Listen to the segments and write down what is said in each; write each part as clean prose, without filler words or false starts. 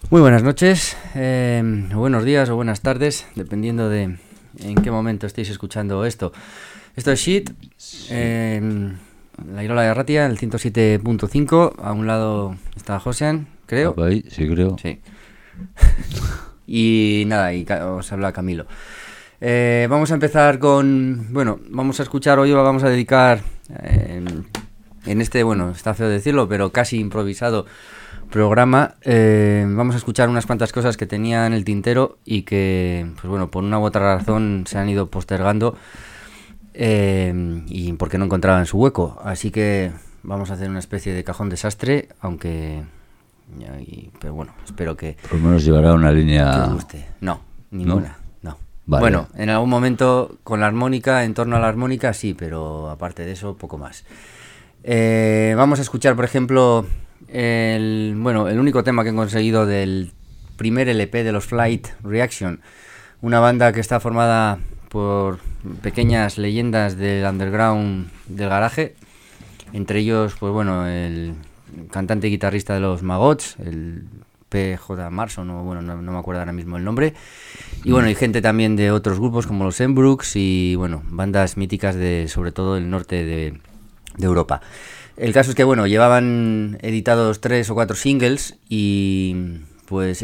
Muy buenas noches, o buenos días o buenas tardes, dependiendo de en qué momento estéis escuchando esto. Esto es Shit, la Irola de Arratia, el 107.5. A un lado está Josean, creo. Ahí, sí, creo. Sí. Y nada, os habla Camilo. Vamos a empezar con... Bueno, vamos a escuchar, hoy lo vamos a dedicar en este, bueno, está feo decirlo, pero casi improvisado programa. Vamos a escuchar unas cuantas cosas que tenía en el tintero y que, pues bueno, por una u otra razón se han ido postergando y porque no encontraban su hueco. Así que vamos a hacer una especie de cajón desastre, aunque... pero bueno, espero que... Por lo menos llevará una línea... que os guste. No, ninguna. No. Vale. Bueno, en algún momento con la armónica, en torno a la armónica sí, pero aparte de eso, poco más. Vamos a escuchar, por ejemplo... el único tema que he conseguido del primer LP de los Flight Reaction, una banda que está formada por pequeñas leyendas del underground del garaje, entre ellos, pues bueno, el cantante y guitarrista de los Magots, el PJ Marson, o bueno, no me acuerdo ahora mismo el nombre, y bueno, hay gente también de otros grupos como los Embrooks y bueno, bandas míticas de sobre todo el norte de Europa. El caso es que, bueno, llevaban editados 3 o 4 singles y pues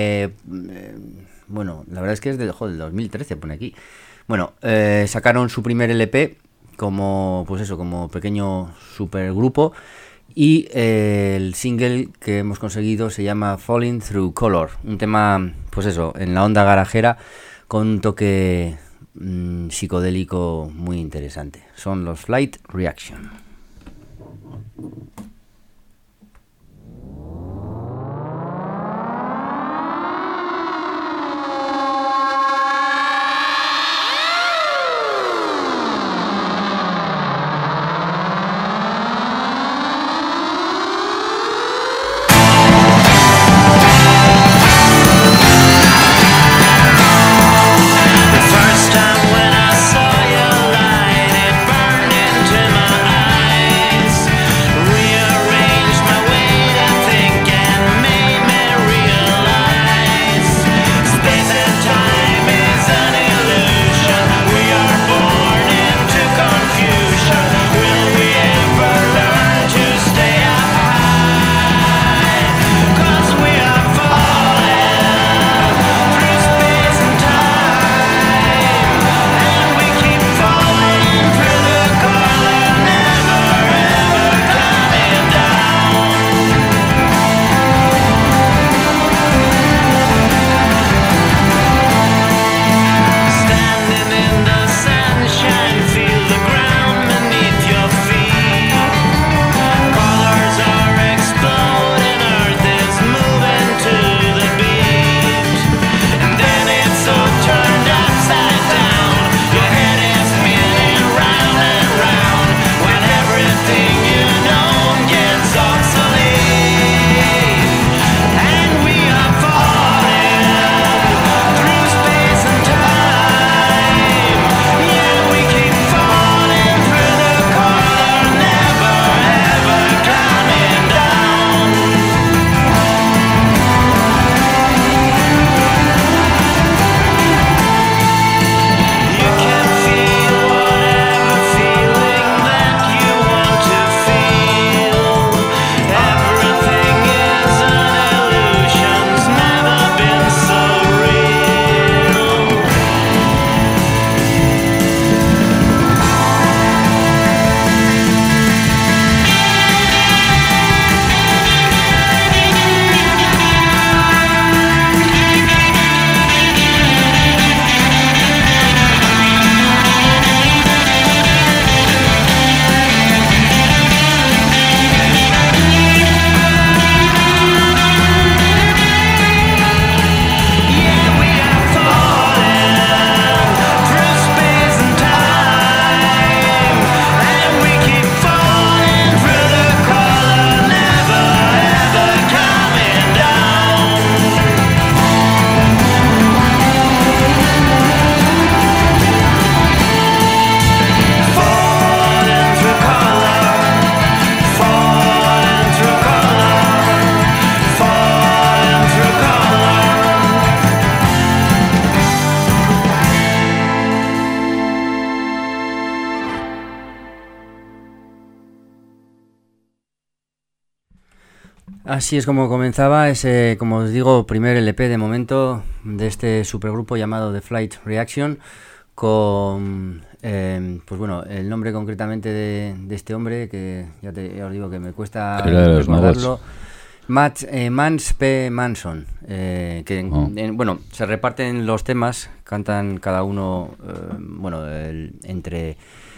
bueno, la verdad es que es del 2013, pone aquí. Bueno, sacaron su primer LP como, pues eso, como pequeño supergrupo y el single que hemos conseguido se llama Falling Through Color, un tema, pues eso, en la onda garajera con un toque psicodélico muy interesante. Son los Flight Reaction. First time when I saw your light, it burned into my eyes. Así es como comenzaba ese, como os digo, primer LP de momento de este supergrupo llamado The Flight Reaction, con, pues bueno, el nombre concretamente de este hombre, que ya os digo que me cuesta recordarlo, Mans P. Manson, que bueno, se reparten los temas, cantan cada uno, bueno, entre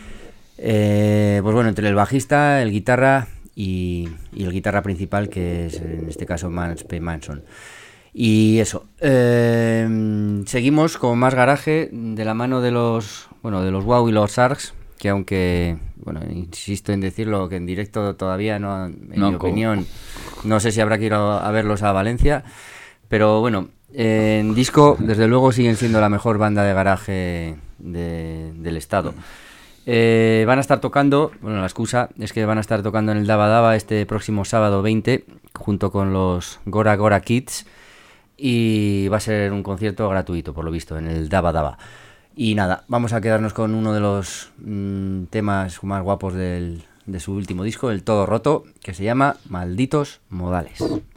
el bajista, el guitarra y el guitarra principal, que es en este caso Mans P. Manson. Y eso, seguimos con más garaje de la mano de los Wow y los Sargs, que aunque, bueno, insisto en decirlo, que en directo todavía no, en mi opinión, no sé si habrá que ir a verlos a Valencia, pero bueno, en disco desde luego siguen siendo la mejor banda de garaje del estado. Van a estar tocando, bueno, la excusa es que van a estar tocando en el Daba Daba este próximo sábado 20, junto con los Gora Gora Kids, y va a ser un concierto gratuito, por lo visto, en el Daba Daba. Y nada, vamos a quedarnos con uno de los temas más guapos de su último disco, El Todo Roto, que se llama Malditos Modales.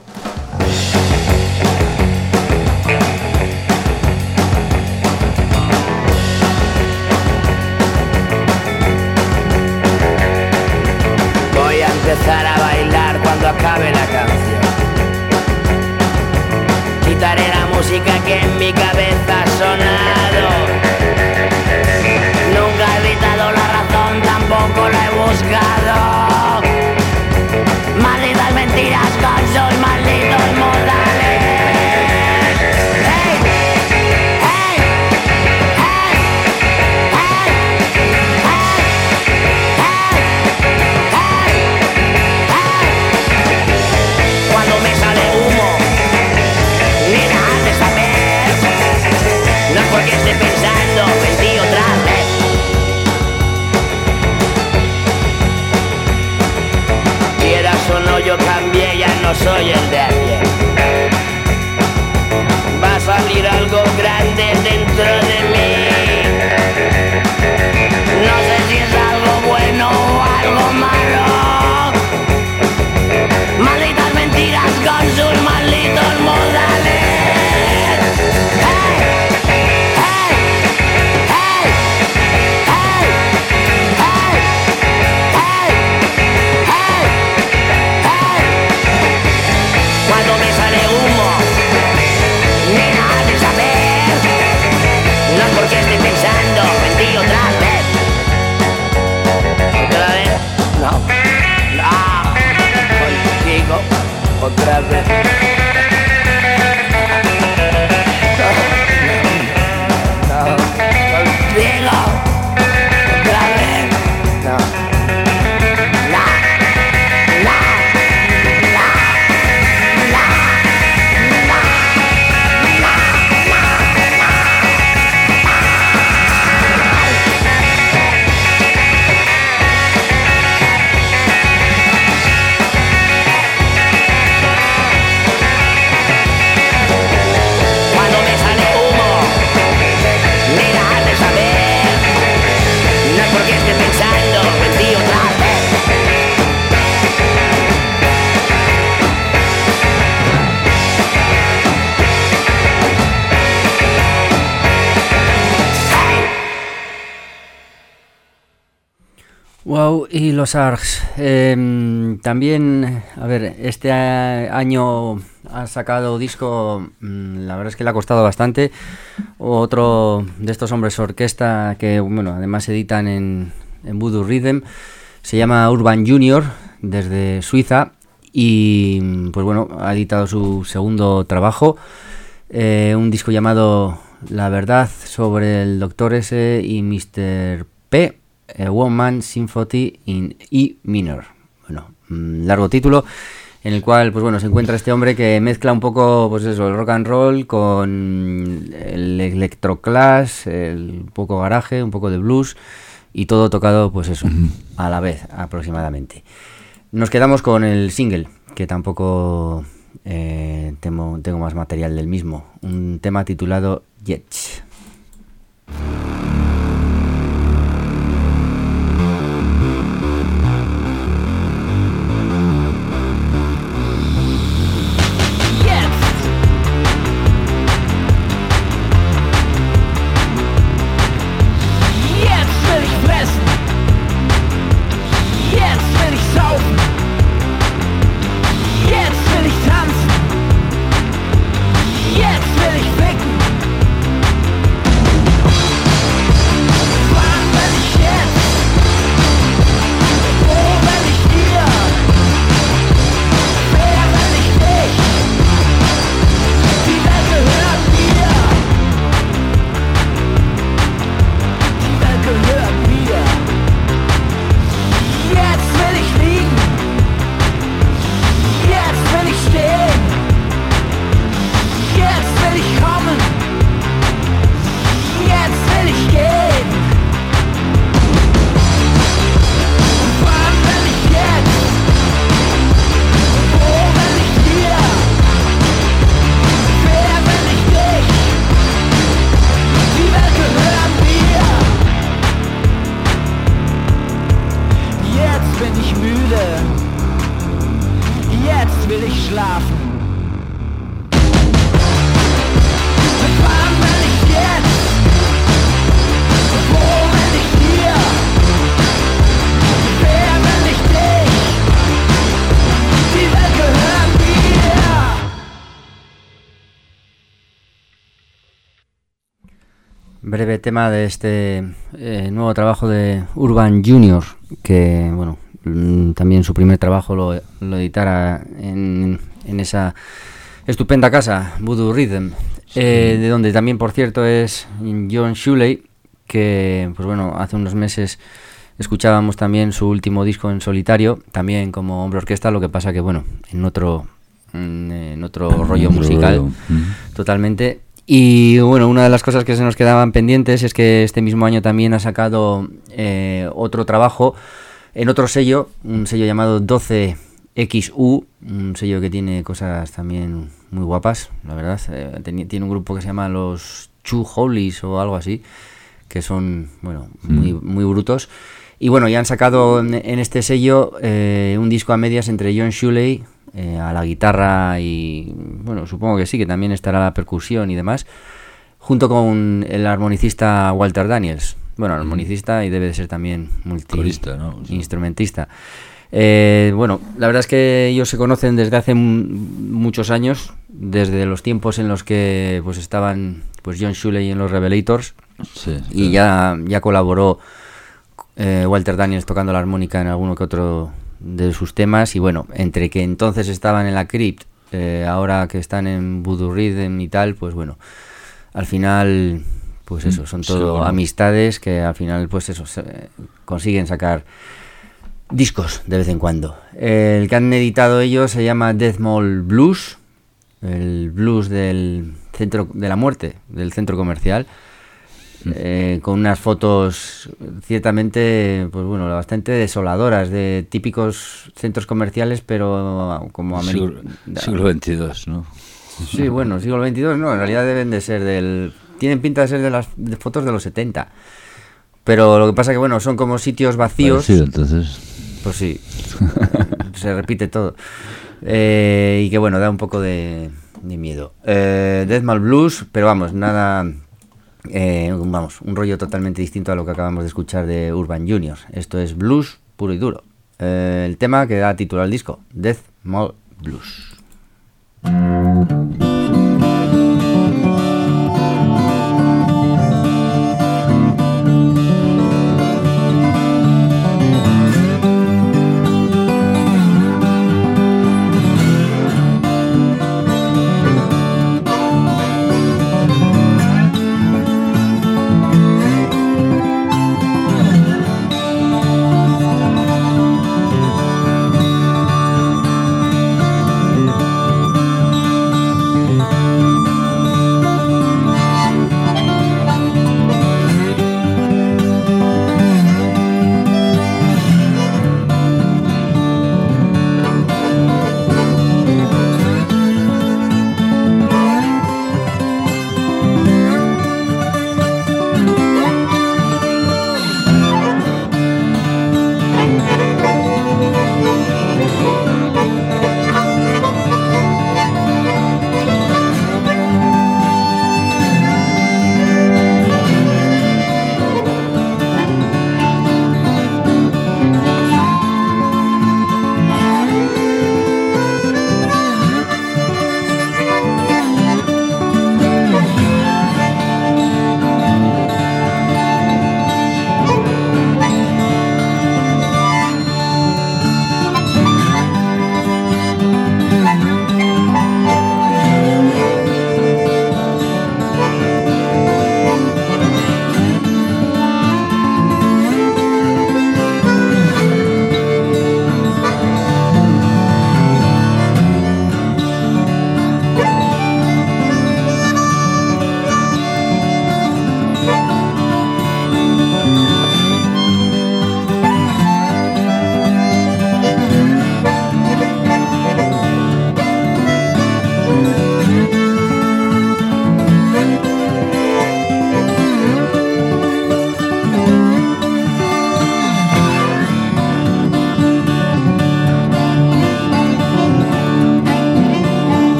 Voy a empezar a bailar cuando acabe la canción. Quitaré la música que en mi cabeza ha sonado. Nunca he evitado la razón, tampoco la he buscado. Malditas mentiras con sus malditos modales. ¡Hey! ¡Hey! ¡Hey! ¡Hey! ¡Hey! Cuando me sale humo, ni nada de saber. No es porque esté pensando en ti otra vez. Quieras o no, yo cambié, ya no soy el de ayer. Va a salir algo grande dentro de mí. No sé si es algo bueno o algo malo. Malditas mentiras con sus malditos modales. ¡Hey! ¡Hey! ¡Hey! ¡Hey! ¡Hey! ¡Hey! ¡Hey! ¡Hey! Cuando me sale humo, ni nada de saber. No es porque estoy pensando en ti otra vez. ¿Otra vez? No. Contigo otra vez. No. Contigo otra vez. No. Cuando me sale humo, ni nada de saber. No es porque esté pensando en ti otra vez. Wow y los Args. También, a ver, este año ha sacado disco, la verdad es que le ha costado bastante. Otro de estos hombres orquesta que, bueno, además editan en Voodoo Rhythm, se llama Urban Junior, desde Suiza, y pues bueno, ha editado su segundo trabajo, un disco llamado La Verdad sobre el Dr. S y Mr. P, One Man Symphony in E minor. Bueno, largo título, en el cual pues bueno, se encuentra este hombre que mezcla un poco, pues eso, el rock and roll con el electroclash, un poco garaje, un poco de blues, y todo tocado pues eso, a la vez aproximadamente. Nos quedamos con el single, que tampoco tengo más material del mismo, un tema titulado Jets. Jetzt bin ich müde. Jetzt will ich schlafen. Mit wann will ich jetzt? Wo will ich hier? Wer will ich dich? Die Welt gehört mir. Breve tema de este nuevo trabajo de Urban Junior, que bueno, también su primer trabajo lo editara en esa estupenda casa, Voodoo Rhythm, de donde también, por cierto, es John Shuley, que pues bueno, hace unos meses escuchábamos también su último disco en solitario, también como hombre orquesta, lo que pasa que bueno, en otro rollo musical, totalmente. Y bueno, una de las cosas que se nos quedaban pendientes es que este mismo año también ha sacado otro trabajo en otro sello, un sello llamado 12XU, un sello que tiene cosas también muy guapas, la verdad. Tiene un grupo que se llama los Two Holies o algo así, que son, bueno, muy brutos. Y bueno, ya han sacado en este sello un disco a medias entre John Shuley a la guitarra y, bueno, supongo que sí, que también estará la percusión y demás, junto con el armonicista Walter Daniels. Bueno, armonicista y debe de ser también corista, ¿no? Instrumentista. Bueno, la verdad es que ellos se conocen desde hace muchos años, desde los tiempos en los que pues estaban pues John Shuley en los Revelators, sí, y ya colaboró Walter Daniels tocando la armónica en alguno que otro de sus temas. Y bueno, entre que entonces estaban en la Crypt, ahora que están en Voodoo Rhythm y tal, pues bueno, al final pues eso, son todo bueno, amistades que al final pues eso, consiguen sacar discos de vez en cuando. El que han editado ellos se llama Death Mall Blues, el blues del centro de la muerte, del centro comercial, con unas fotos ciertamente, pues bueno, bastante desoladoras, de típicos centros comerciales, pero como siglo XXII, ¿no? Sí, bueno, siglo XXII no, en realidad deben de ser tienen pinta de ser de las fotos de los 70. Pero lo que pasa que, bueno, son como sitios vacíos. Sí, entonces. Pues sí, se repite todo. Y que, bueno, da un poco de miedo. Death Mall Blues, pero vamos, nada. Un rollo totalmente distinto a lo que acabamos de escuchar de Urban Junior. Esto es blues puro y duro. El tema que da título al disco, Death Mall Blues.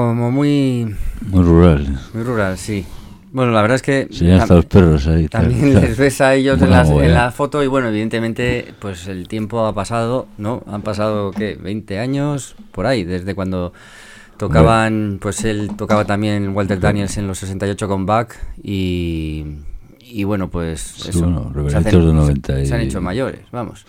como muy rural. Muy rural, sí. Bueno, la verdad es que Sí, hasta los perros ahí. también claro. les ves a ellos Una en molla. la foto y bueno, evidentemente pues el tiempo ha pasado, ¿no? Han pasado, ¿qué? 20 años por ahí, desde cuando tocaban, pues él tocaba también Walter Daniels en los 68 con Bach y bueno, pues Sí, eso. bueno, se Reverenitos de 90 se han y- hecho mayores, vamos.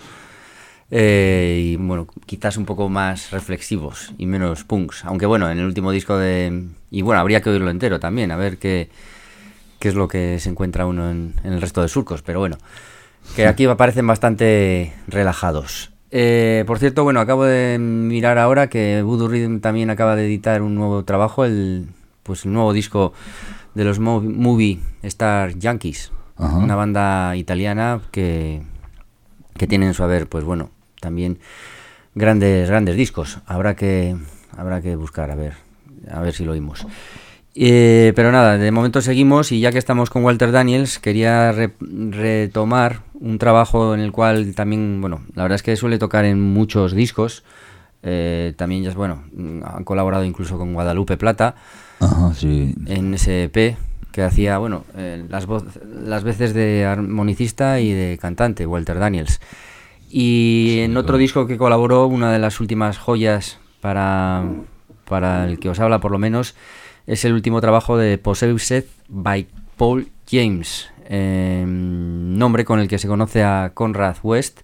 Y bueno, quizás un poco más reflexivos y menos punks. Aunque bueno, en el último disco de... Y bueno, habría que oírlo entero también, a ver qué es lo que se encuentra uno en el resto de surcos. Pero bueno, que aquí parecen bastante relajados. Por cierto, bueno, acabo de mirar ahora que Voodoo Rhythm también acaba de editar un nuevo trabajo, el nuevo disco de los Movie Star Yankees. Ajá. Una banda italiana que tiene en su haber, pues bueno, también grandes discos. Habrá que buscar, a ver si lo oímos. Pero nada, de momento seguimos y ya que estamos con Walter Daniels, quería retomar un trabajo en el cual también, bueno, la verdad es que suele tocar en muchos discos. También ya es bueno, han colaborado incluso con Guadalupe Plata Ajá, sí. en ese EP que hacía, bueno, las veces de armonicista y de cantante, Walter Daniels. Y Sí, en otro claro. disco que colaboró, una de las últimas joyas para el que os habla por lo menos, es el último trabajo de Possessed by Paul James, nombre con el que se conoce a Conrad West,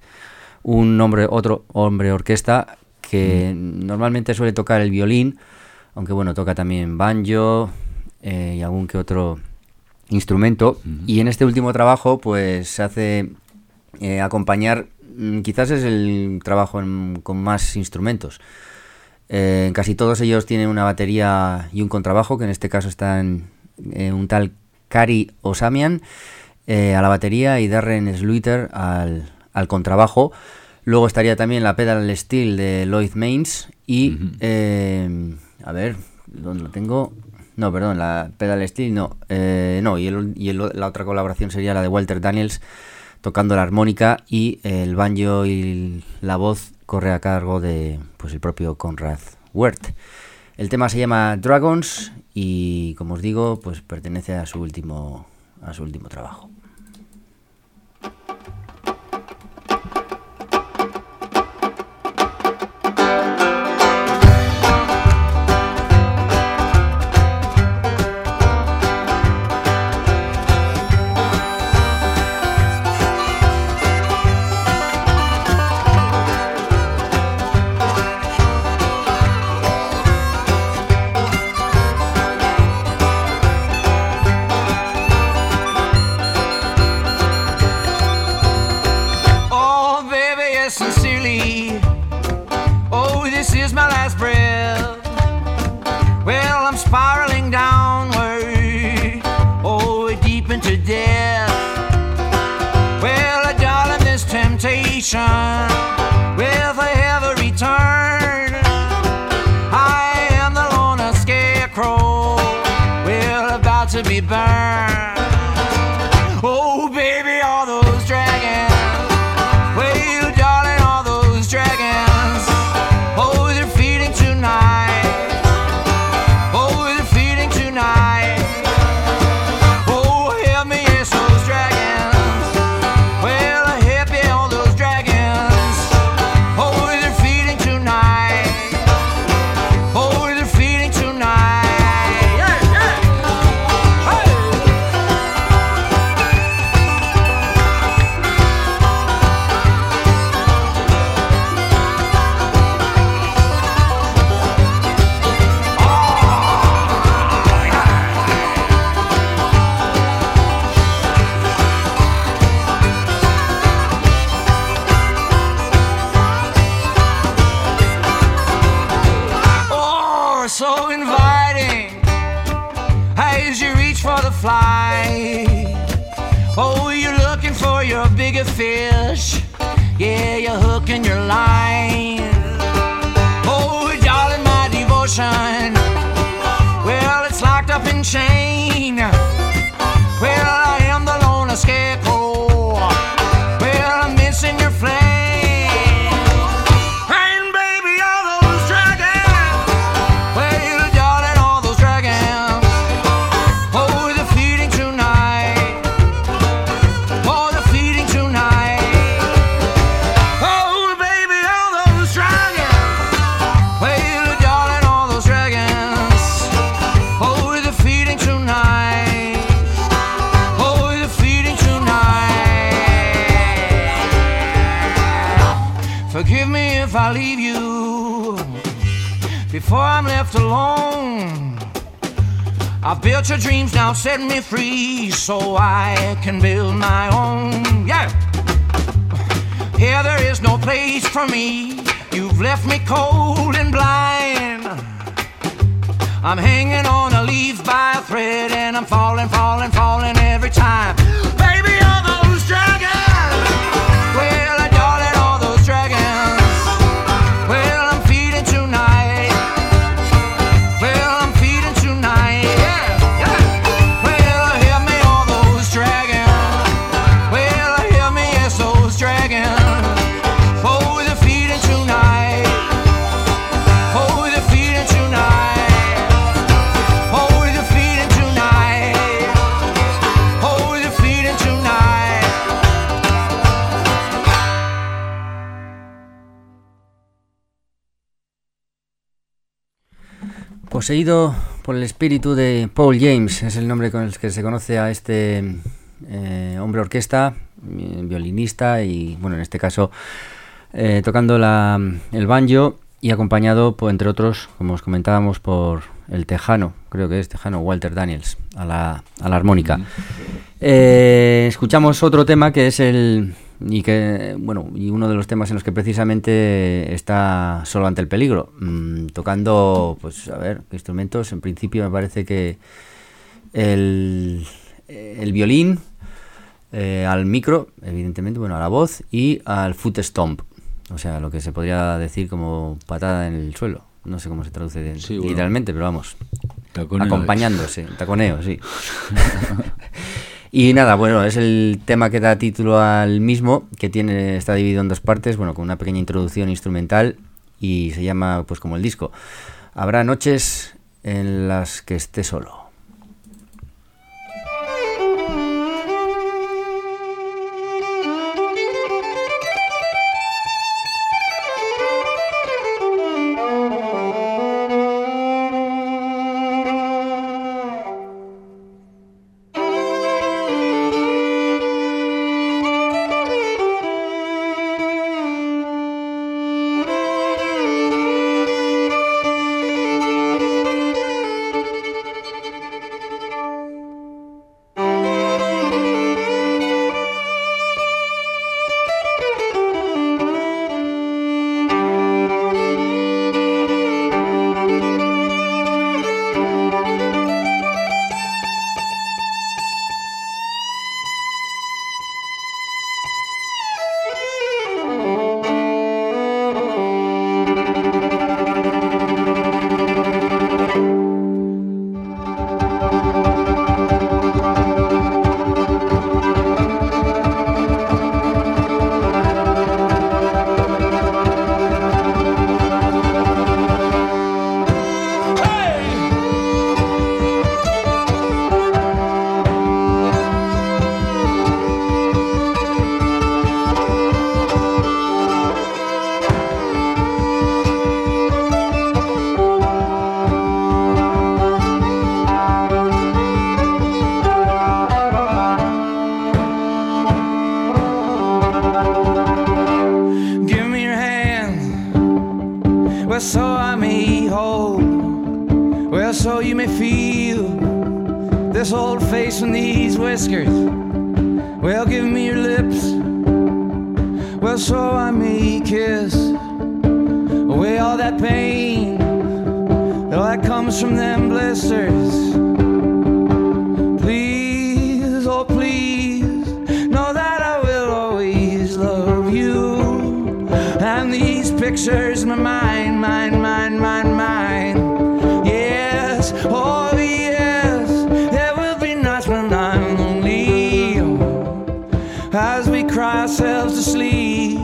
otro hombre orquesta que normalmente suele tocar el violín, aunque bueno, toca también banjo y algún que otro instrumento. Y en este último trabajo pues se hace acompañar, quizás es el trabajo con más instrumentos. En casi todos ellos tienen una batería y un contrabajo, que en este caso están un tal Kari Osamian a la batería y Darren Sluiter al contrabajo. Luego estaría también la pedal steel de Lloyd Maines y, a ver, ¿dónde lo tengo? No, perdón, la pedal steel no. La otra colaboración sería la de Walter Daniels tocando la armónica y el banjo y la voz corre a cargo de pues el propio Conrad Wirth. El tema se llama Dragons y como os digo, pues pertenece a su último trabajo. Oh, baby, yes, sincerely. Oh, this is my last breath. Well, I'm spiraling downward. Oh, deep into death. Well, darling, this temptation with every turn. I am the lone scarecrow. Well, about to be burned. Oh, baby, all those dragons. Well, darling, all those dragons. Oh, they're feeding tonight. Oh, they're feeding tonight. Oh, help me, yes, those dragons. Well, help me, all those dragons. Oh, they're feeding tonight. Oh, they're feeding tonight. Yeah, yeah. Hey! Oh, so inviting as you reach for the fly. Oh, you're looking for your bigger fish. Yeah, you're hooking your line. Oh, darling, my devotion. Well, it's locked up in chain. Well, I am the lone scarecrow. Well, I'm missing your flame. And baby, all those dragons. Well, darling, all if I leave you before I'm left alone. I built your dreams, now set me free so I can build my own. Yeah. Here there is no place for me. You've left me cold and blind. I'm hanging on a leaf by a thread, and I'm falling, falling, falling every time. Baby, all those dragons, well, darling, all those dragons, well, I'm feeding tonight. Well, I'm feeding tonight. Yeah, yeah. Well, hear me, all those dragons. Well, hear me, yes, those dragons. Oh, they're feeding tonight. Oh, they're feeding tonight. Poseído por el espíritu de Paul James, es el nombre con el que se conoce a este hombre orquesta, violinista y, bueno, en este caso tocando el banjo y acompañado, entre otros, como os comentábamos, por el tejano, creo que es tejano, Walter Daniels, a la armónica. Escuchamos otro tema que es y uno de los temas en los que precisamente está Solo ante el peligro, tocando, pues a ver, qué instrumentos. En principio me parece que el violín, al micro, evidentemente, bueno, a la voz y al foot stomp, o sea, lo que se podría decir como patada en el suelo. No sé cómo se traduce literalmente, pero vamos, taconeo, acompañándose, taconeo, sí. Y nada, bueno, es el tema que da título al mismo, que está dividido en dos partes, bueno, con una pequeña introducción instrumental, y se llama, pues como el disco, Habrá noches en las que esté solo. This old face and these whiskers. Well, give me your lips. Well, so I may kiss away all that pain that comes from them blisters. Please, oh please, know that I will always love you. And these pictures in my mind, mine. Yes, oh yes, there will be nights when I'm lonely, as we cry ourselves to sleep.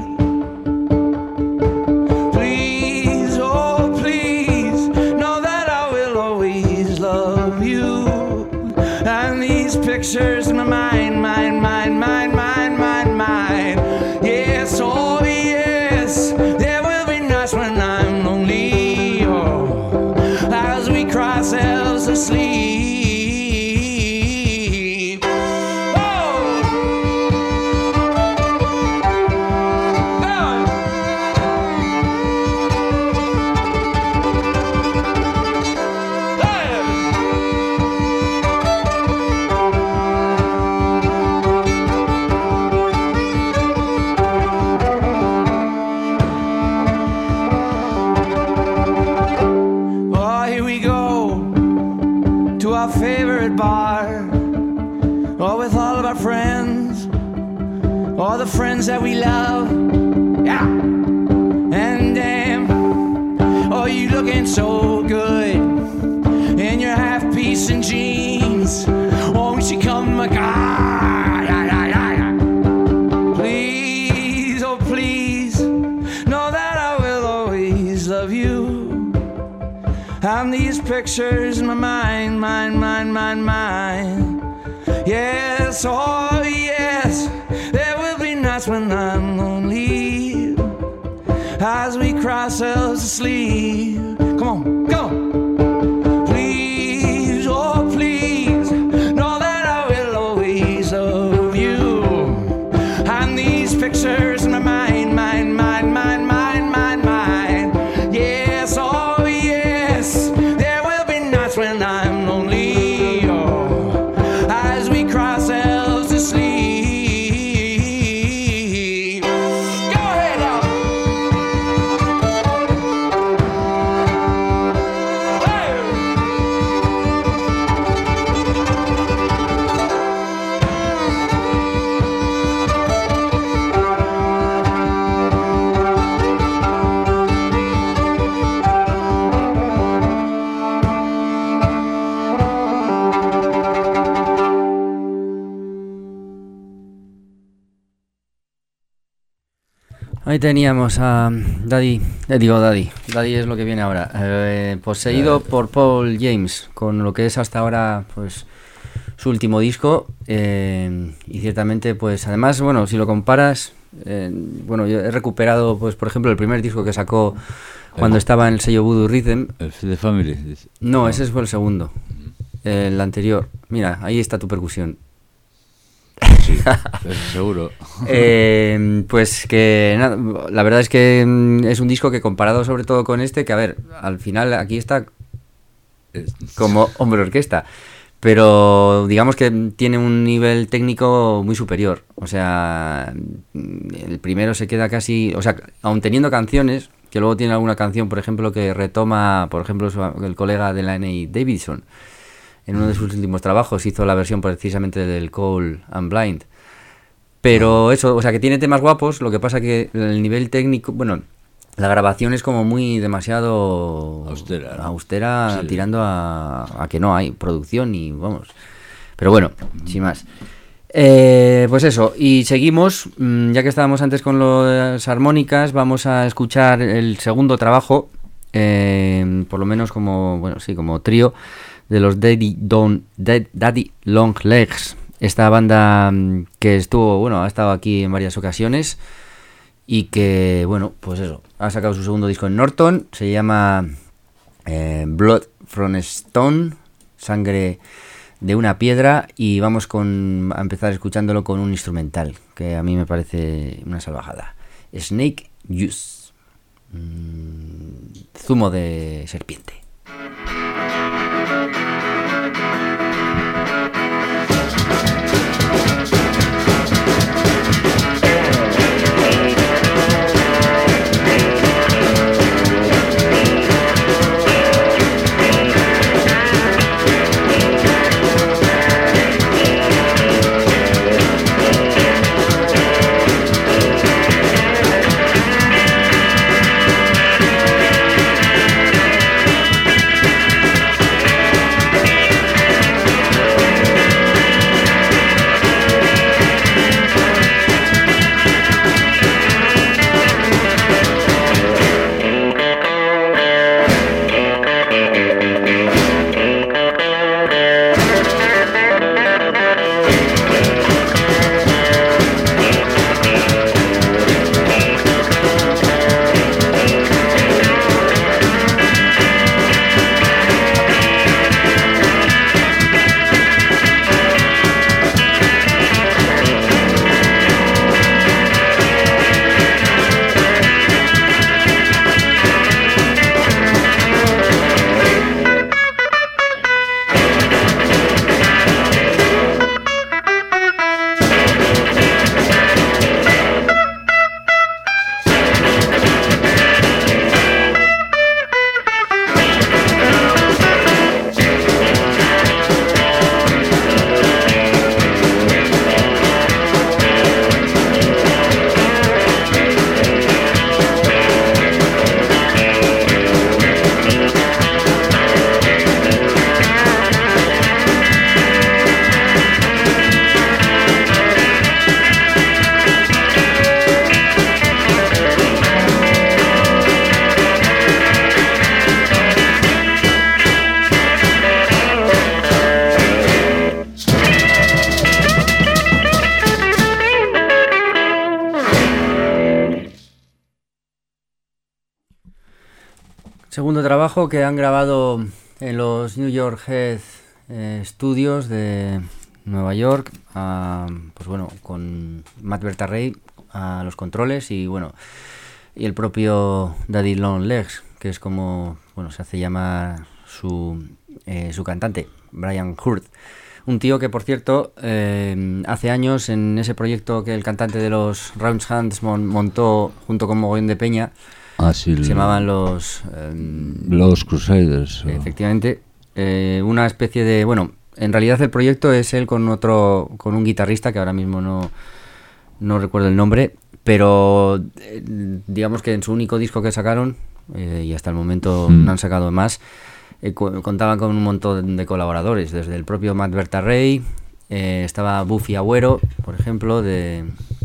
Please, oh please, know that I will always love you. And these pictures in my mind, mine. Yes, oh yes, there will be nights when I'm lonely, as we cry ourselves to sleep. the friends that we love. Yeah. And damn, oh, you looking so good in your half-piece and jeans. Won't you come, my God? Please, oh please, know that I will always love you. Have these pictures in my mind, mind. Yes, oh yes, there will be nights when I'm lonely as we cry ourselves to sleep. Come on, go. Please, oh please, know that I will always love you. And these pictures in my mind, mind. Yes, oh yes, there will be nights when I'm lonely, oh, as we cry ourselves to sleep. Go ahead now. Ahí teníamos a Daddy. Daddy es lo que viene ahora. Poseído por Paul James, con lo que es hasta ahora, pues, su último disco. Y ciertamente, pues, además, bueno, si lo comparas, bueno, yo he recuperado, pues, por ejemplo, el primer disco que sacó cuando estaba en el sello Voodoo Rhythm. El The Family. No, ese fue el segundo. El anterior. Mira, ahí está tu percusión. Sí, seguro. Pues que nada, la verdad es que es un disco que comparado sobre todo con este, que a ver, al final aquí está como hombre orquesta, pero digamos que tiene un nivel técnico muy superior. O sea, el primero se queda casi, o sea, aun teniendo canciones, que luego tiene alguna canción, por ejemplo, que retoma, por ejemplo, el colega de Laney Davidson. En uno de sus últimos trabajos hizo la versión precisamente del Cold and Blind. Pero eso, o sea, que tiene temas guapos, lo que pasa que el nivel técnico, bueno, la grabación es como muy demasiado austera, sí, tirando a que no hay producción y vamos. Pero bueno, sin más. Pues eso, y seguimos, ya que estábamos antes con las armónicas, vamos a escuchar el segundo trabajo, por lo menos como, bueno, sí, como trío, de los Daddy Long Legs, esta banda que estuvo, bueno, ha estado aquí en varias ocasiones y que, bueno, pues eso, ha sacado su segundo disco en Norton, se llama Blood from Stone, sangre de una piedra, y vamos a empezar escuchándolo con un instrumental que a mí me parece una salvajada. Snake Juice, zumo de serpiente. segundo trabajo que han grabado en los New York Head Studios de Nueva York, pues bueno, con Matt Bertarrey a los controles y bueno, y el propio Daddy Long Legs, que es como, bueno, se hace llamar su cantante, Brian Hurd. Un tío que, por cierto, hace años en ese proyecto que el cantante de los Roundhands montó junto con mogollón de peña, sí, se llamaban los Crusaders. Efectivamente, una especie de, bueno, en realidad el proyecto es él con un guitarrista que ahora mismo no recuerdo el nombre, pero digamos que en su único disco que sacaron, y hasta el momento no han sacado más, contaban con un montón de colaboradores, desde el propio Matt Bertarrey, estaba Buffy Agüero, por ejemplo, de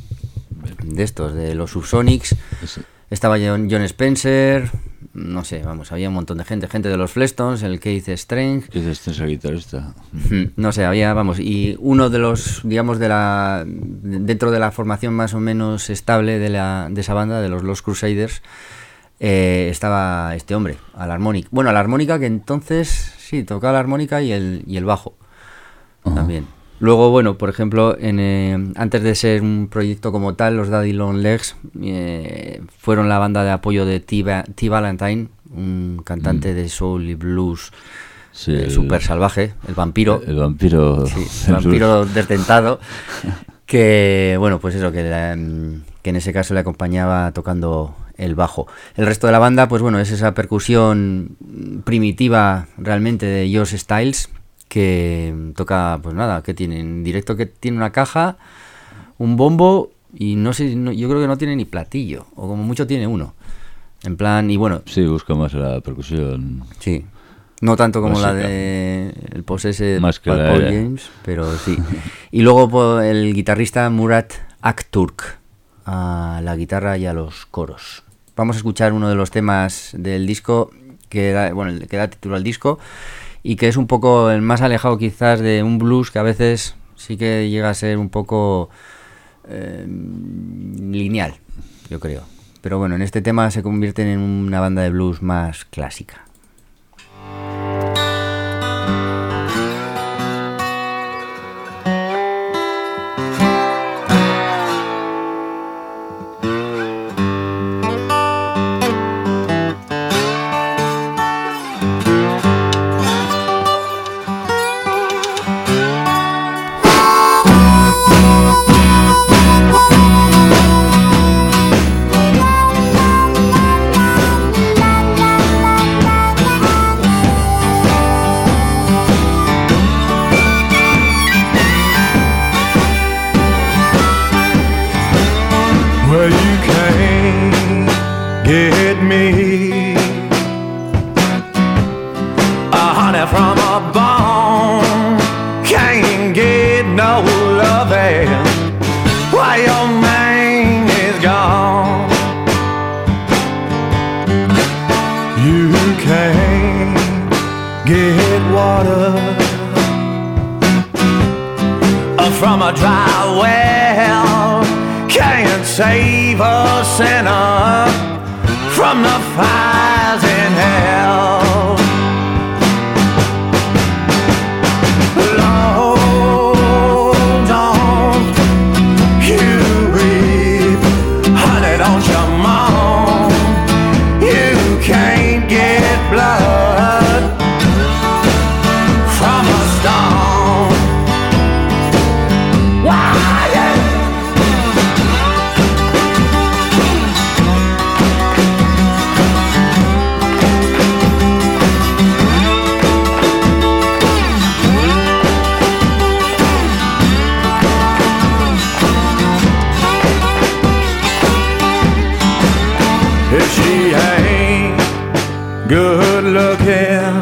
estos, de los Subsonics, estaba John Spencer, no sé, vamos, había un montón de gente de los Flintstones, el Keith Strange. Keith Strange, el guitarrista. No sé, había, vamos, y uno de los, digamos, dentro de la formación más o menos estable de esa banda, de los Lost Crusaders, estaba este hombre, a la armónica. Bueno, a la armónica, que entonces, sí, tocaba la armónica y el bajo también. Luego, bueno, por ejemplo, antes de ser un proyecto como tal, los Daddy Long Legs fueron la banda de apoyo de T. Valentine, un cantante de soul y blues súper salvaje, el vampiro. El vampiro. Sí, el vampiro desdentado, que, bueno, pues eso, que en ese caso le acompañaba tocando el bajo. El resto de la banda, pues bueno, es esa percusión primitiva realmente de Josh Styles, que toca, pues nada, que tiene en directo, que tiene una caja, un bombo y no sé, yo creo que no tiene ni platillo, o como mucho tiene uno. En plan, y bueno... Sí, busca más la percusión. Sí, no tanto como básica. La de el Possessed Más que Paul James, pero sí. Y luego pues, el guitarrista Murat Akturk a la guitarra y a los coros. Vamos a escuchar uno de los temas del disco que da título al disco, y que es un poco el más alejado quizás de un blues que a veces sí que llega a ser un poco lineal, yo creo. Pero bueno, en este tema se convierten en una banda de blues más clásica. Save a sinner from the fires in hell. Lord, don't you weep, honey, don't you moan. You can't get blood from a stone. Why, yeah. Good looking,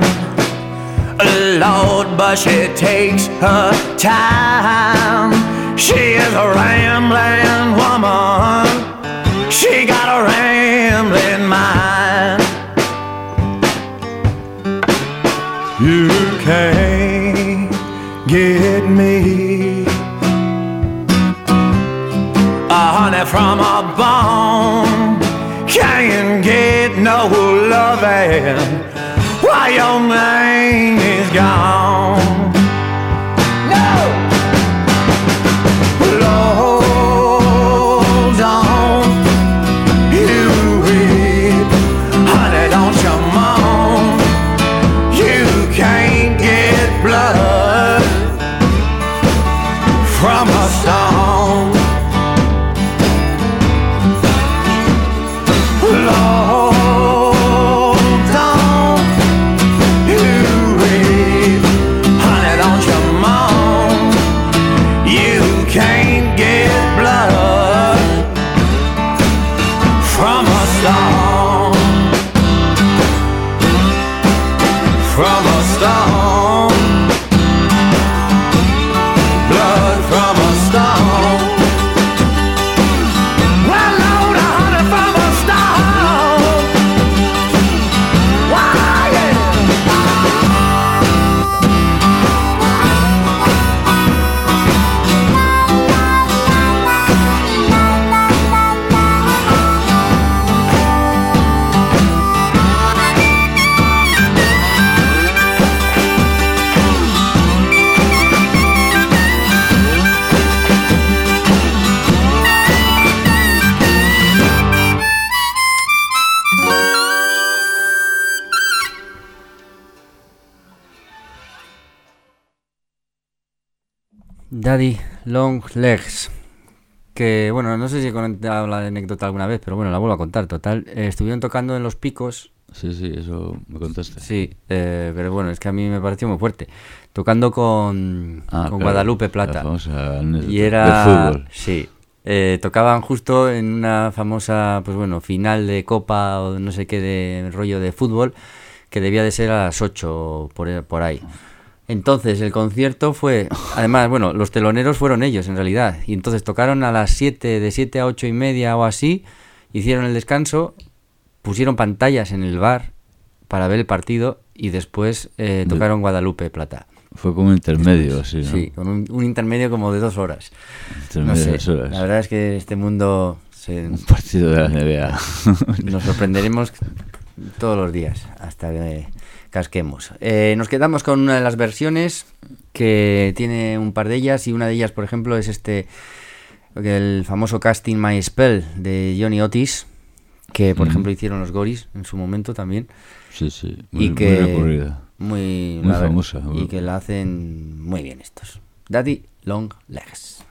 Lord, but she takes her time. She is a rambling woman. She got a rambling mind. You can't get me, honey, from a bone. Can't get no loving while your name is gone. No! Lord, don't you weep, honey, don't you moan. You can't get blood from a stone. Lord, don't you weep, honey, don't you moan. You can't get blood from a stone. From a stone. Blood from a stone. Well, Lord, honey, from a stone. Why, yeah. Daddy Long Legs, que bueno, no sé si he contado la anécdota alguna vez, pero bueno, la vuelvo a contar. Total, estuvieron tocando en Los Picos. Sí, sí, eso me contaste. Sí, pero bueno, es que a mí me pareció muy fuerte. Tocando con Claro, Guadalupe Plata. La famosa anécdota Y era... de fútbol. Sí. Tocaban justo en una famosa, pues bueno, final de Copa o no sé qué de rollo de fútbol, que debía de ser a las 8 por ahí. Entonces el concierto fue, además, bueno, los teloneros fueron ellos en realidad, y entonces tocaron a las 7, de 7 a 8 y media o así, hicieron el descanso, pusieron pantallas en el bar para ver el partido y después tocaron Guadalupe Plata. Fue como un intermedio, así, ¿no? Sí, con un intermedio como de 2 horas. Intermedio No sé, de 2 horas. la verdad es que este mundo Un partido de la NBA. nos sorprenderemos todos los días hasta que casquemos. Nos quedamos con una de las versiones que tiene un par de ellas, y una de ellas, por ejemplo, es el famoso Casting My Spell de Johnny Otis, que por ejemplo hicieron los Goris en su momento también. Sí, sí, muy recurrida. Muy famosa. Y que la hacen muy bien estos. Daddy Long Legs.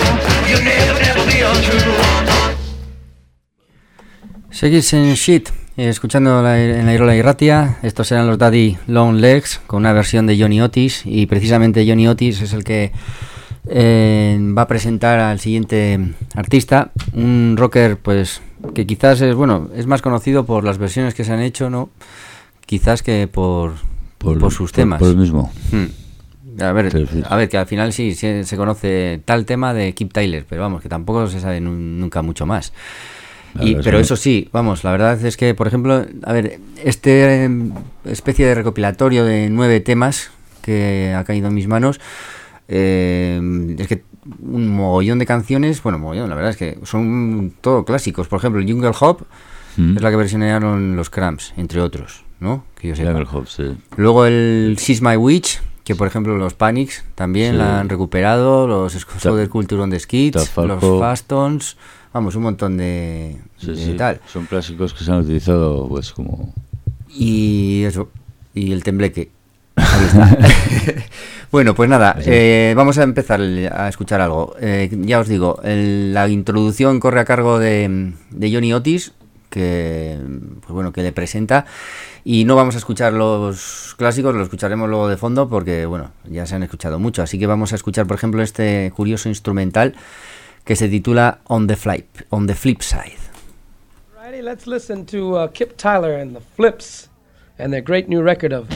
Seguís en Shit, escuchando en la Irola Irratia. Estos eran los Daddy Long Legs con una versión de Johnny Otis, y precisamente Johnny Otis es el que va a presentar al siguiente artista, un rocker pues que quizás es más conocido por las versiones que se han hecho, ¿no? Quizás que por sus temas. Por el mismo. A ver, que al final sí se conoce tal tema de Kip Tyler, pero vamos, que tampoco se sabe nunca mucho más. Pero eso sí, vamos, la verdad es que, por ejemplo, a ver, especie de recopilatorio de 9 temas que ha caído en mis manos, es que un mogollón de canciones, bueno, mogollón, la verdad es que son todo clásicos. Por ejemplo, el Jungle Hop es la que versionaron los Cramps, entre otros, ¿no? Que yo sepa. Jungle Hop, sí. Luego el She's My Witch, que por ejemplo los Panics también la han recuperado, los Southern Culture on the Skids, los Fastons, vamos, un montón de tal. Son clásicos que se han utilizado pues como... Y eso, y el tembleque. Ahí está. Bueno, pues nada, vamos a empezar a escuchar algo. Ya os digo, la introducción corre a cargo de Johnny Otis, que pues bueno, que le presenta, y no vamos a escuchar los clásicos, lo escucharemos luego de fondo porque bueno, ya se han escuchado mucho, así que vamos a escuchar por ejemplo este curioso instrumental que se titula On the Flip Side. Alrighty, let's listen to Kip Tyler and the Flips and their great new record of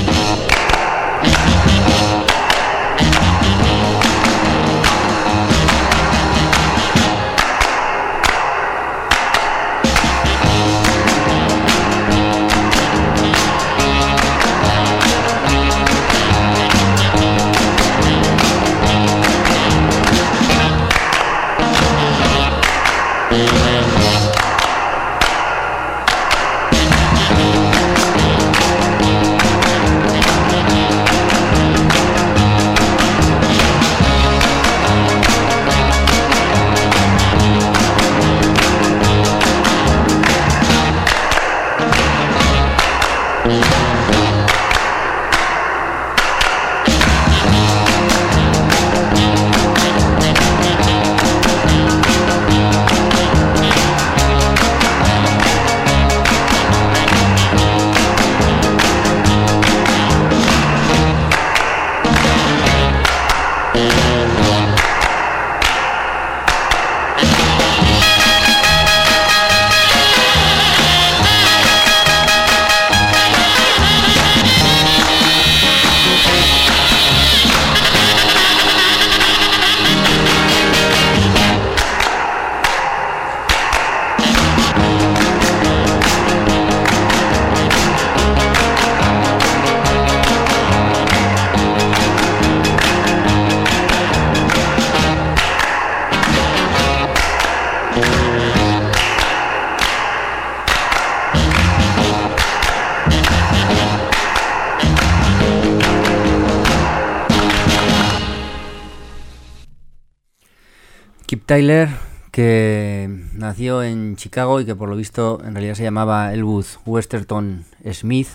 Kip Tyler, que nació en Chicago y que por lo visto en realidad se llamaba Elwood Westerton Smith,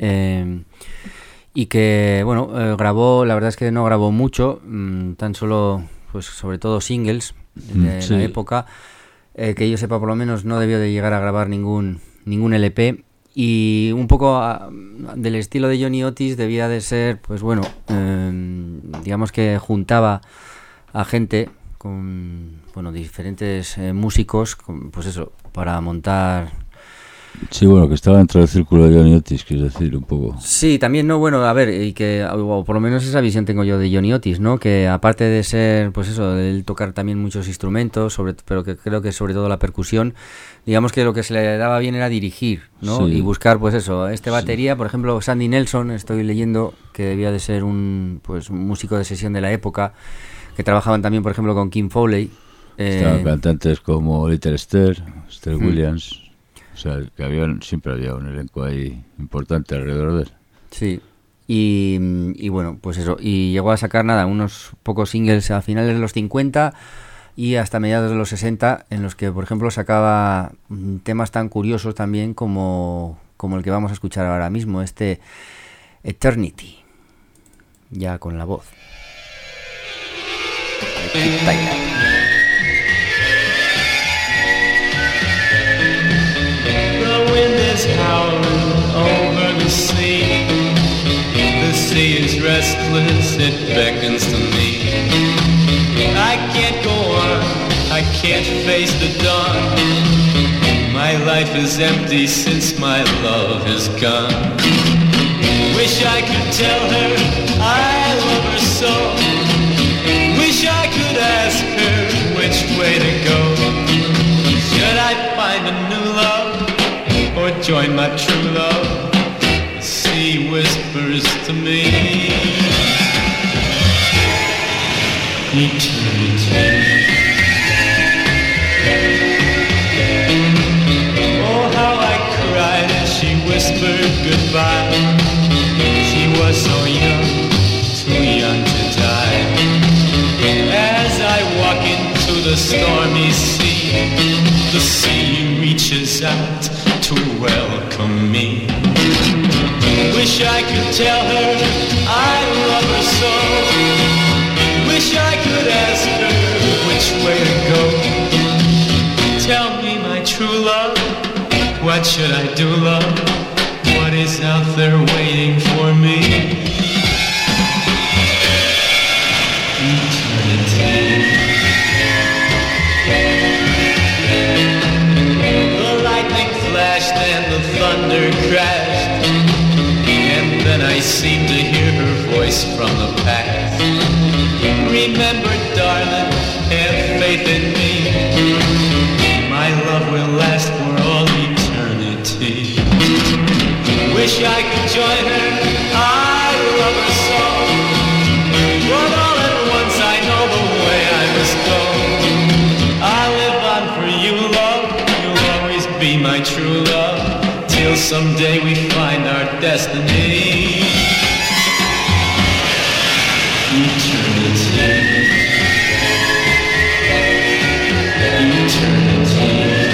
y que bueno, grabó, la verdad es que no grabó mucho, tan solo pues sobre todo singles de la época, que yo sepa por lo menos no debió de llegar a grabar ningún LP, y un poco del estilo de Johnny Otis debía de ser pues bueno, digamos que juntaba a gente con bueno, diferentes músicos, pues eso, para montar. Sí, bueno, que estaba dentro del círculo de Johnny Otis, quiero decir, un poco. Sí, también, no, bueno, a ver, y que, o por lo menos esa visión tengo yo de Johnny Otis, ¿no? Que aparte de ser, pues eso, de él tocar también muchos instrumentos, pero que creo que sobre todo la percusión, digamos que lo que se le daba bien era dirigir, ¿no? Sí. Y buscar, pues eso, batería, por ejemplo, Sandy Nelson, estoy leyendo que debía de ser un músico de sesión de la época, que trabajaban también, por ejemplo, con Kim Fowley. Estaban cantantes como Little Esther Williams. O sea, que siempre había un elenco ahí importante alrededor de él. Sí, y bueno, pues eso. Y llegó a sacar, unos pocos singles a finales de los 50 y hasta mediados de los 60, en los que, por ejemplo, sacaba temas tan curiosos también como el que vamos a escuchar ahora mismo, Eternity, ya con la voz. Kip Tyler. The wind is restless, it beckons to me. I can't go on, I can't face the dawn. My life is empty since my love is gone. Wish I could tell her I love her so. Wish I could ask her which way to go. Should I find a new love or join my true love? The sea whispers to me. Eternity. Oh, how I cried as she whispered goodbye. She was so young, too young to die. As I walk into the stormy the sea reaches out to welcome me. Wish I could tell her I love her so. Wish I could ask her which way to go. Tell me, my true love, what should I do, love? What is out there waiting for me? Eternity. The lightning flashed and the thunder crashed, and then I seemed to hear her voice from the past. Remember, darling, have faith in me. My love will last for all eternity. Wish I could join her, I love her so. But all at once I know the way I must go. I live on for you, love. You'll always be my true love, till someday we find our destiny. Eternity. Eternity.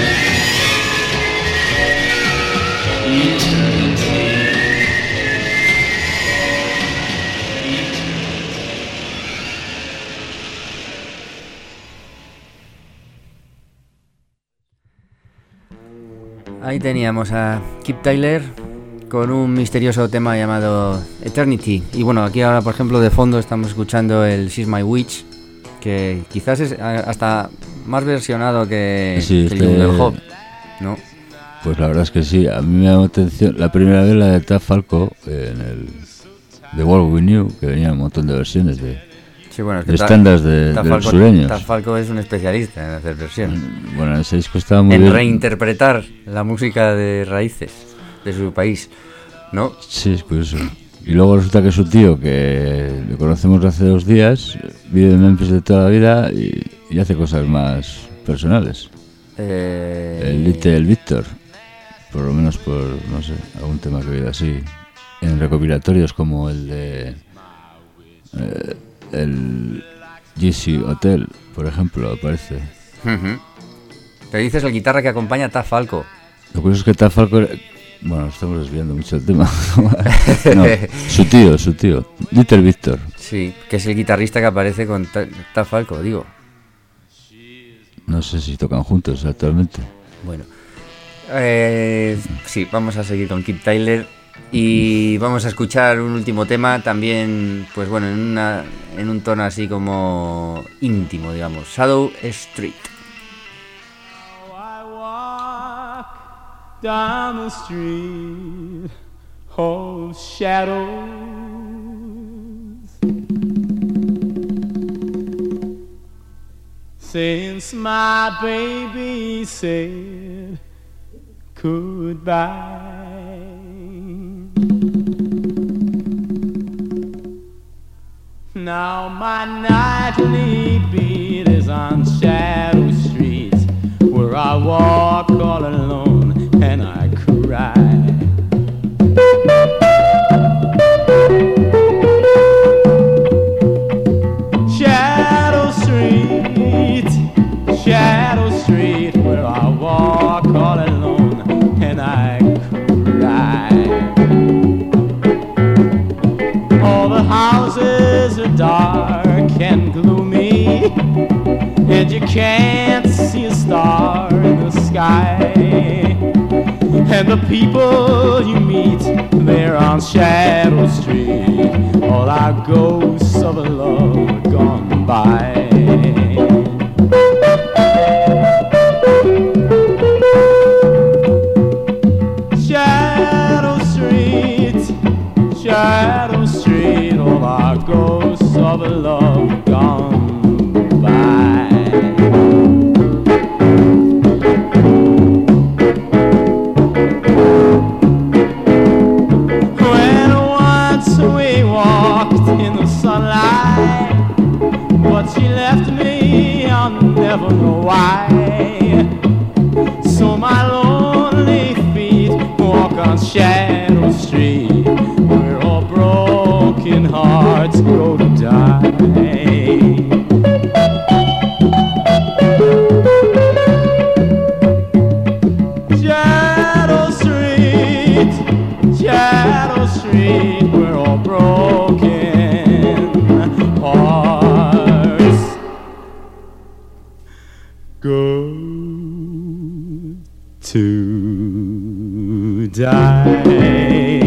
Eternity. Ahí teníamos a Kip Tyler con un misterioso tema llamado Eternity. Y bueno, aquí ahora, por ejemplo, de fondo estamos escuchando el She's My Witch, que quizás es hasta más versionado que sí, el Jungle Hop, ¿no? Pues la verdad es que sí, a mí me llamó atención la primera vez la de Taff Falco en el The World We Knew, que venía un montón de versiones de sí, bueno, es que estándares de los sureños. Taff Falco es un especialista en hacer versiones. Bueno, ese disco estaba muy en bien. Reinterpretar la música de raíces de su país, ¿no? Sí, es curioso. Y luego resulta que su tío, que lo conocemos hace 2 días, vive en Memphis de toda la vida y hace cosas más personales. El Little Victor, por lo menos por, no sé, algún tema que he oído así, en recopilatorios como el de el GC Hotel, por ejemplo, aparece. Uh-huh. Te dices la guitarra que acompaña a Taff Falco. Lo curioso es que Taff Falco, bueno, estamos desviando mucho el tema. No, su tío, Little Victor. Sí, que es el guitarrista que aparece con Taff Falco, digo. No sé si tocan juntos actualmente. Bueno, sí, vamos a seguir con Kip Tyler y vamos a escuchar un último tema también, pues bueno, en un tono así como íntimo, digamos, Shadow Street. I walk down the street of shadows, since my baby said goodbye. Now my nightly beat is on Shadow Street, where I walk all alone and I cry. Shadow Street, where I walk all alone and I cry. All the houses are dark and gloomy, and you can't see a star in the sky. And the people you meet there on Shadow Street, all I are ghosts of a love gone by. Shadow Street, all our ghosts of a love gone by. When once we walked in the sunlight, but she left me, I'll never know why. So my lonely feet walk on Shadow Street, broken hearts go to die. Shadow Street, we're all broken hearts go to die.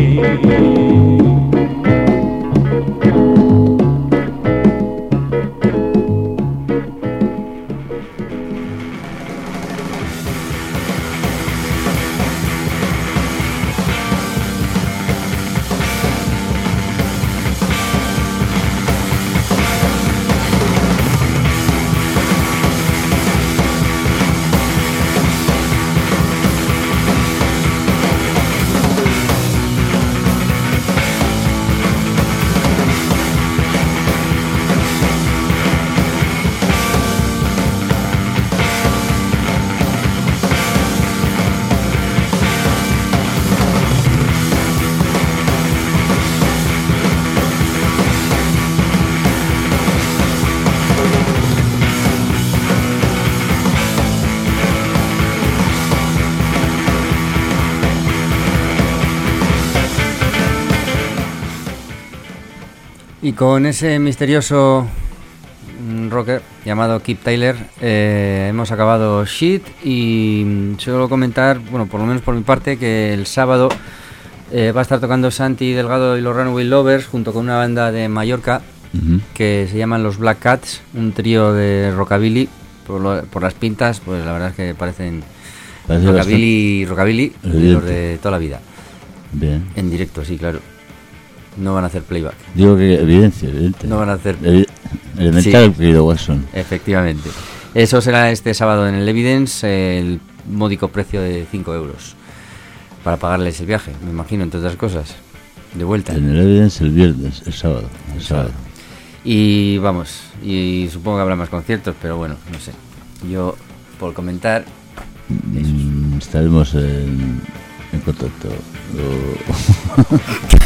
Y con ese misterioso rocker llamado Kip Tyler hemos acabado Shit, y solo comentar, bueno, por lo menos por mi parte, que el sábado va a estar tocando Santi Delgado y los Runaway Lovers junto con una banda de Mallorca que se llaman los Black Cats, un trío de rockabilly. Por las pintas, pues la verdad es que parecen rockabilly de los de toda la vida. Bien. En directo, sí, claro. No van a hacer playback. Digo que evidente. No van a hacer... Elemental, sí. Querido Watson. Efectivamente. Eso será este sábado en el Evidence, el módico precio de 5 euros. Para pagarles el viaje, me imagino, entre otras cosas. De vuelta. En el Evidence el viernes, el sábado. Y vamos, y supongo que habrá más conciertos, pero bueno, no sé. Yo, por comentar... estaremos en contacto.